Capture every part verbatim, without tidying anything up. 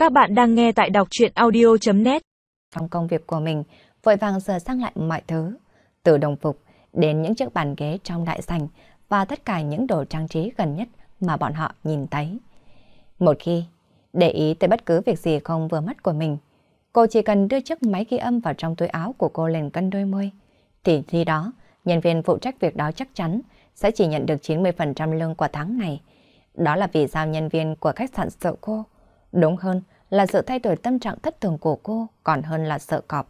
Các bạn đang nghe tại đọc truyện audio chấm net. Trong công việc của mình, vội vàng sửa sang lại mọi thứ, từ đồng phục đến những chiếc bàn ghế trong đại sảnh và tất cả những đồ trang trí gần nhất mà bọn họ nhìn thấy. Một khi để ý tới bất cứ việc gì không vừa mắt của mình, cô chỉ cần đưa chiếc máy ghi âm vào trong túi áo của cô lên cân đôi môi, thì khi đó, nhân viên phụ trách việc đó chắc chắn sẽ chỉ nhận được chín mươi phần trăm lương của tháng này. Đó là vì sao nhân viên của khách sạn sợ cô. Đúng hơn là sự thay đổi tâm trạng thất thường của cô còn hơn là sợ cọp.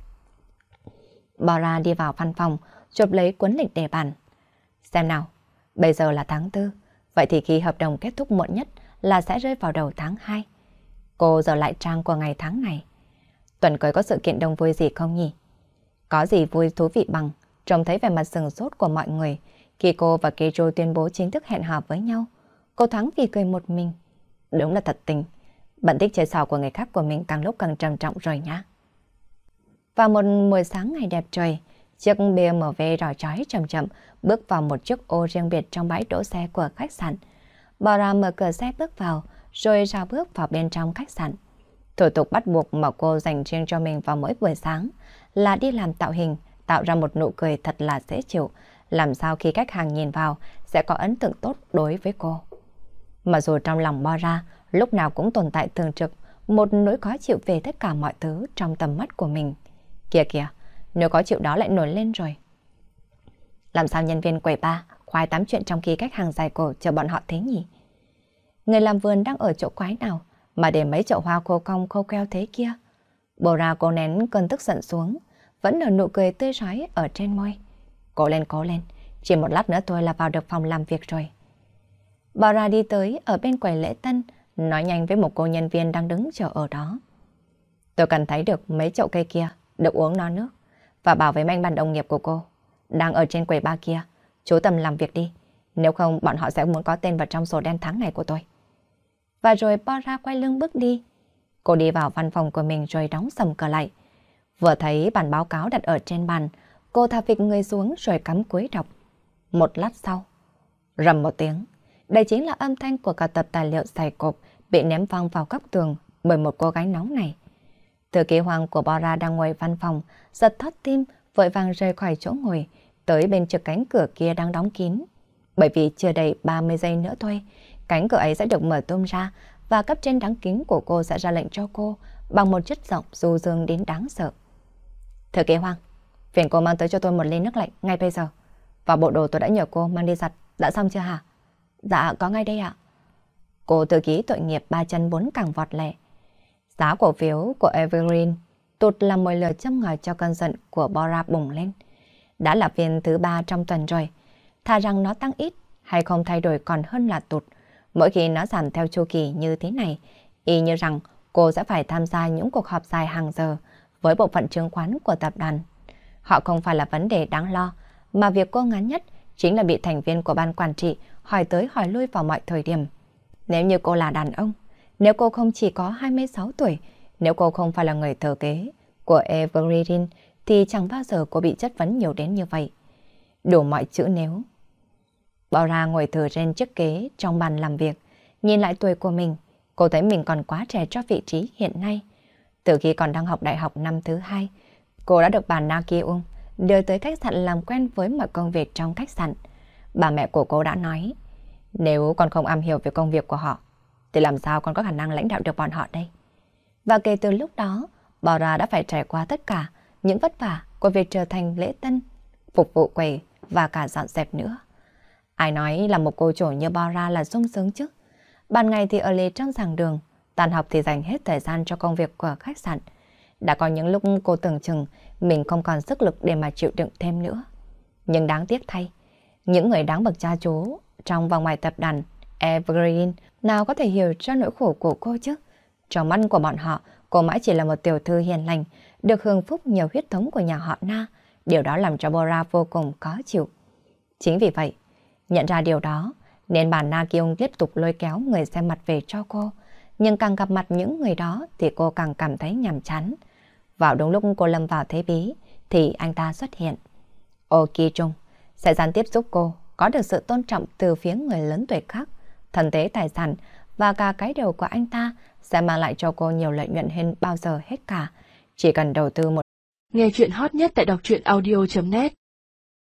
Bora đi vào văn phòng, chụp lấy cuốn lịch đề bàn. Xem nào, bây giờ là tháng tư, vậy thì khi hợp đồng kết thúc muộn nhất là sẽ rơi vào đầu tháng hai. Cô giờ lại trang của ngày tháng này. Tuần cưới có sự kiện đông vui gì không nhỉ? Có gì vui thú vị bằng trông thấy vẻ mặt sừng sốt của mọi người khi cô và Keijo tuyên bố chính thức hẹn hò với nhau. Cô thoáng vì cười một mình. Đúng là thật tình, bận tích chơi xào của người khác của mình càng lúc càng trầm trọng rồi nhá. Vào một buổi sáng ngày đẹp trời, chiếc bê em vê đỏ chói chậm chậm bước vào một chiếc ô riêng biệt trong bãi đỗ xe của khách sạn. Bora mở cửa xe bước vào, rồi rào bước vào bên trong khách sạn. Thủ tục bắt buộc mà cô dành riêng cho mình vào mỗi buổi sáng là đi làm tạo hình, tạo ra một nụ cười thật là dễ chịu, làm sao khi khách hàng nhìn vào sẽ có ấn tượng tốt đối với cô. Mà dù trong lòng Bora lúc nào cũng tồn tại thường trực một nỗi khó chịu về tất cả mọi thứ trong tầm mắt của mình. Kìa kìa, nếu khó chịu đó lại nổi lên rồi. Làm sao nhân viên quầy bar khoái tám chuyện trong khi khách hàng dài cổ chờ bọn họ thế nhỉ? Người làm vườn đang ở chỗ quái nào mà để mấy chậu hoa khô cong khô queo thế kia? Bora cố nén cơn tức giận xuống, vẫn nở nụ cười tươi rói ở trên môi. Cố lên cố lên, chỉ một lát nữa thôi là vào được phòng làm việc rồi. Bora đi tới ở bên quầy lễ tân, nói nhanh với một cô nhân viên đang đứng chờ ở đó. Tôi cần thấy được mấy chậu cây kia, được uống no nước. Và bảo với anh bạn đồng nghiệp của cô, đang ở trên quầy bar kia, chú tâm làm việc đi. Nếu không bọn họ sẽ muốn có tên vào trong sổ đen tháng này của tôi. Và rồi Bora quay lưng bước đi. Cô đi vào văn phòng của mình rồi đóng sầm cửa lại. Vừa thấy bản báo cáo đặt ở trên bàn, cô thả phịch người xuống rồi cắm cúi đọc. Một lát sau, rầm một tiếng. Đây chính là âm thanh của cả tập tài liệu dày cộp bị ném văng vào góc tường bởi một cô gái nóng này. Thư ký Hoàng của Bora đang ngồi văn phòng, giật thót tim, vội vàng rời khỏi chỗ ngồi, tới bên trước cánh cửa kia đang đóng kín. Bởi vì chưa đầy ba mươi giây nữa thôi, cánh cửa ấy sẽ được mở tung ra và cấp trên đáng kính của cô sẽ ra lệnh cho cô bằng một chất giọng du dương đến đáng sợ. Thư ký Hoàng, phiền cô mang tới cho tôi một ly nước lạnh ngay bây giờ. Và bộ đồ tôi đã nhờ cô mang đi giặt, đã xong chưa hả? Dạ, có ngay đây ạ. Cô thư ký tội nghiệp ba chân bốn cẳng vọt lẹ. Giá cổ phiếu của Evergreen tụt là mồi lửa châm ngòi cho cơn giận của Bora bùng lên. Đã là phiên thứ ba trong tuần rồi. Thà rằng nó tăng ít hay không thay đổi còn hơn là tụt. Mỗi khi nó giảm theo chu kỳ như thế này, y như rằng cô sẽ phải tham gia những cuộc họp dài hàng giờ với bộ phận chứng khoán của tập đoàn. Họ không phải là vấn đề đáng lo, mà việc cô ngán nhất chính là bị thành viên của ban quản trị hỏi tới hỏi lui vào mọi thời điểm. Nếu như cô là đàn ông, nếu cô không chỉ có hai mươi sáu tuổi, nếu cô không phải là người thừa kế của Evergreen, thì chẳng bao giờ cô bị chất vấn nhiều đến như vậy. Đủ mọi chữ nếu. Bora ngồi thử trên chiếc ghế trong bàn làm việc, nhìn lại tuổi của mình, cô thấy mình còn quá trẻ cho vị trí hiện nay. Từ khi còn đang học đại học năm thứ hai, cô đã được bà Nakyung đưa tới khách sạn làm quen với mọi công việc trong khách sạn. Bà mẹ của cô đã nói, nếu con không am hiểu về công việc của họ, thì làm sao con có khả năng lãnh đạo được bọn họ đây? Và kể từ lúc đó, Bora đã phải trải qua tất cả những vất vả của việc trở thành lễ tân, phục vụ quầy và cả dọn dẹp nữa. Ai nói là một cô chủ như Bora là sung sướng chứ? Ban ngày thì ở lì trong giảng đường, tan học thì dành hết thời gian cho công việc của khách sạn. Đã có những lúc cô tưởng chừng mình không còn sức lực để mà chịu đựng thêm nữa. Nhưng đáng tiếc thay, những người đáng bậc cha chú trong và ngoài tập đoàn Evergreen nào có thể hiểu cho nỗi khổ của cô chứ? Trong mắt của bọn họ, cô mãi chỉ là một tiểu thư hiền lành, được hưởng phúc nhiều huyết thống của nhà họ Na. Điều đó làm cho Bora vô cùng khó chịu. Chính vì vậy, nhận ra điều đó, nên bà Na Kyung tiếp tục lôi kéo người xem mặt về cho cô. Nhưng càng gặp mặt những người đó thì cô càng cảm thấy nhàm chán. Vào đúng lúc cô lâm vào thế bí, thì anh ta xuất hiện. Oh Ki-chung sẽ gián tiếp giúp cô có được sự tôn trọng từ phía người lớn tuổi khác. Thân thế tài sản và cả cái đầu của anh ta sẽ mang lại cho cô nhiều lợi nhuận hơn bao giờ hết cả. Chỉ cần đầu tư một. Nghe chuyện hot nhất tại đọc truyện audio chấm net